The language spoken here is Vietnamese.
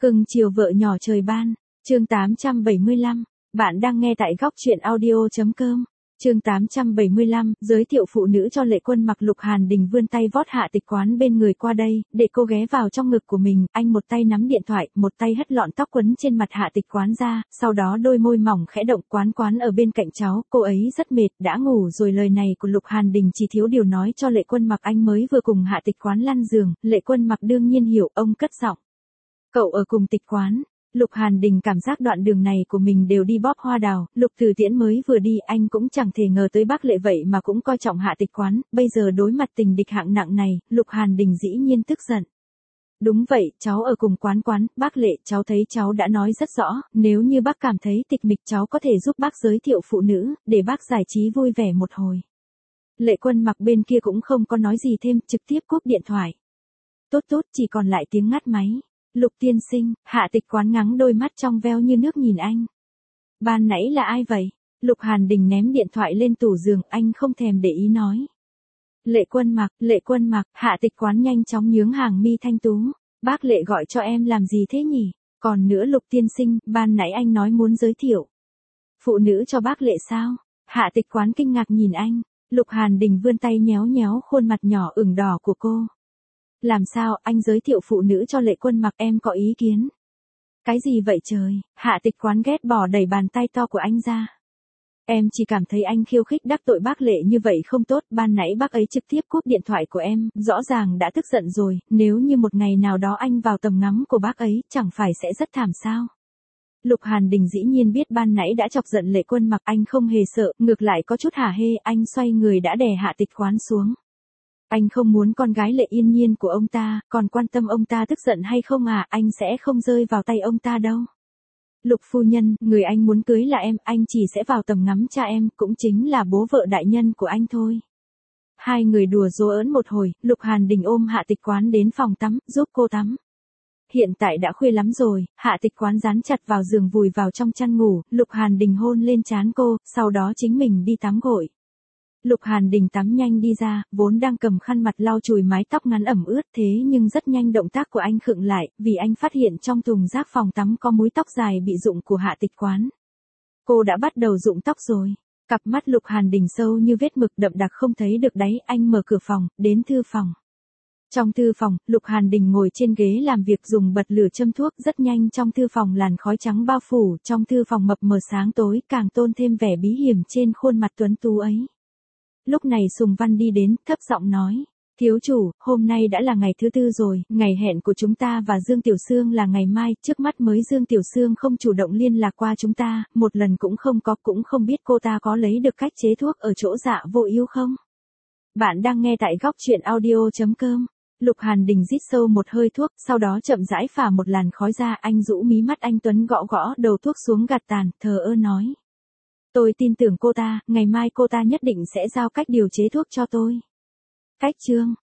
Cưng chiều vợ nhỏ trời ban, chương 875, bạn đang nghe tại góc truyện audio.com. Chương 875, giới thiệu phụ nữ cho Lệ Quân Mặc. Lục Hàn Đình vươn tay vót Hạ Tịch Quán bên người qua đây, để cô ghé vào trong ngực của mình, anh một tay nắm điện thoại, một tay hất lọn tóc quấn trên mặt Hạ Tịch Quán ra, sau đó đôi môi mỏng khẽ động. Quán ở bên cạnh cháu, cô ấy rất mệt, đã ngủ rồi. Lời này của Lục Hàn Đình chỉ thiếu điều nói cho Lệ Quân Mặc anh mới vừa cùng Hạ Tịch Quán lăn giường. Lệ Quân Mặc đương nhiên hiểu, ông cất giọng. Cậu ở cùng Tịch Quán. Lục Hàn Đình cảm giác đoạn đường này của mình đều đi bóp hoa đào, Lục Từ Tiễn mới vừa đi, anh cũng chẳng thể ngờ tới bác Lệ vậy mà cũng coi trọng Hạ Tịch Quán, bây giờ đối mặt tình địch hạng nặng này, Lục Hàn Đình dĩ nhiên tức giận. Đúng vậy, cháu ở cùng Quán, bác Lệ, cháu thấy cháu đã nói rất rõ, nếu như bác cảm thấy tịch mịch cháu có thể giúp bác giới thiệu phụ nữ, để bác giải trí vui vẻ một hồi. Lệ Quân Mặc bên kia cũng không có nói gì thêm, trực tiếp cúp điện thoại. Tốt, chỉ còn lại tiếng ngắt máy. Lục tiên sinh, Hạ Tịch Quán ngắng đôi mắt trong veo như nước nhìn anh. Ban nãy là ai vậy? Lục Hàn Đình ném điện thoại lên tủ giường, anh không thèm để ý nói. Lệ Quân Mặc, Hạ Tịch Quán nhanh chóng nhướng hàng mi thanh tú. Bác Lệ gọi cho em làm gì thế nhỉ? Còn nữa Lục tiên sinh, ban nãy anh nói muốn giới thiệu phụ nữ cho bác Lệ sao? Hạ Tịch Quán kinh ngạc nhìn anh. Lục Hàn Đình vươn tay nhéo khuôn mặt nhỏ ửng đỏ của cô. Làm sao, anh giới thiệu phụ nữ cho Lệ Quân Mặc, em có ý kiến? Cái gì vậy trời? Hạ Tịch Quán ghét bỏ đẩy bàn tay to của anh ra. Em chỉ cảm thấy anh khiêu khích đắc tội bác Lệ như vậy không tốt, ban nãy bác ấy trực tiếp cúp điện thoại của em, rõ ràng đã tức giận rồi, nếu như một ngày nào đó anh vào tầm ngắm của bác ấy, chẳng phải sẽ rất thảm sao? Lục Hàn Đình dĩ nhiên biết ban nãy đã chọc giận Lệ Quân Mặc, anh không hề sợ, ngược lại có chút hả hê, anh xoay người đã đè Hạ Tịch Quán xuống. Anh không muốn con gái Lệ Yên Nhiên của ông ta, còn quan tâm ông ta tức giận hay không à, anh sẽ không rơi vào tay ông ta đâu. Lục phu nhân, người anh muốn cưới là em, anh chỉ sẽ vào tầm ngắm cha em, cũng chính là bố vợ đại nhân của anh thôi. Hai người đùa giỡn một hồi, Lục Hàn Đình ôm Hạ Tịch Quán đến phòng tắm, giúp cô tắm. Hiện tại đã khuya lắm rồi, Hạ Tịch Quán dán chặt vào giường vùi vào trong chăn ngủ, Lục Hàn Đình hôn lên trán cô, sau đó chính mình đi tắm gội. Lục Hàn Đình tắm nhanh đi ra, vốn đang cầm khăn mặt lau chùi mái tóc ngắn ẩm ướt thế nhưng rất nhanh động tác của anh khựng lại, vì anh phát hiện trong thùng rác phòng tắm có múi tóc dài bị rụng của Hạ Tịch Quán. Cô đã bắt đầu rụng tóc rồi. Cặp mắt Lục Hàn Đình sâu như vết mực đậm đặc không thấy được đáy, anh mở cửa phòng, đến thư phòng. Trong thư phòng, Lục Hàn Đình ngồi trên ghế làm việc dùng bật lửa châm thuốc, rất nhanh trong thư phòng làn khói trắng bao phủ, trong thư phòng mập mờ sáng tối càng tôn thêm vẻ bí hiểm trên khuôn mặt tuấn tú ấy. Lúc này Sùng Văn đi đến, thấp giọng nói, thiếu chủ, hôm nay đã là ngày thứ tư rồi, ngày hẹn của chúng ta và Dương Tiểu Sương là ngày mai, trước mắt mới Dương Tiểu Sương không chủ động liên lạc qua chúng ta, một lần cũng không có, cũng không biết cô ta có lấy được cách chế thuốc ở chỗ Dạ Vô Ưu không? Bạn đang nghe tại góc truyện audio.com. Lục Hàn Đình rít sâu một hơi thuốc, sau đó chậm rãi phả một làn khói ra, anh rũ mí mắt anh tuấn gõ đầu thuốc xuống gạt tàn, thờ ơ nói. Tôi tin tưởng cô ta, ngày mai cô ta nhất định sẽ giao cách điều chế thuốc cho tôi. Cách chương,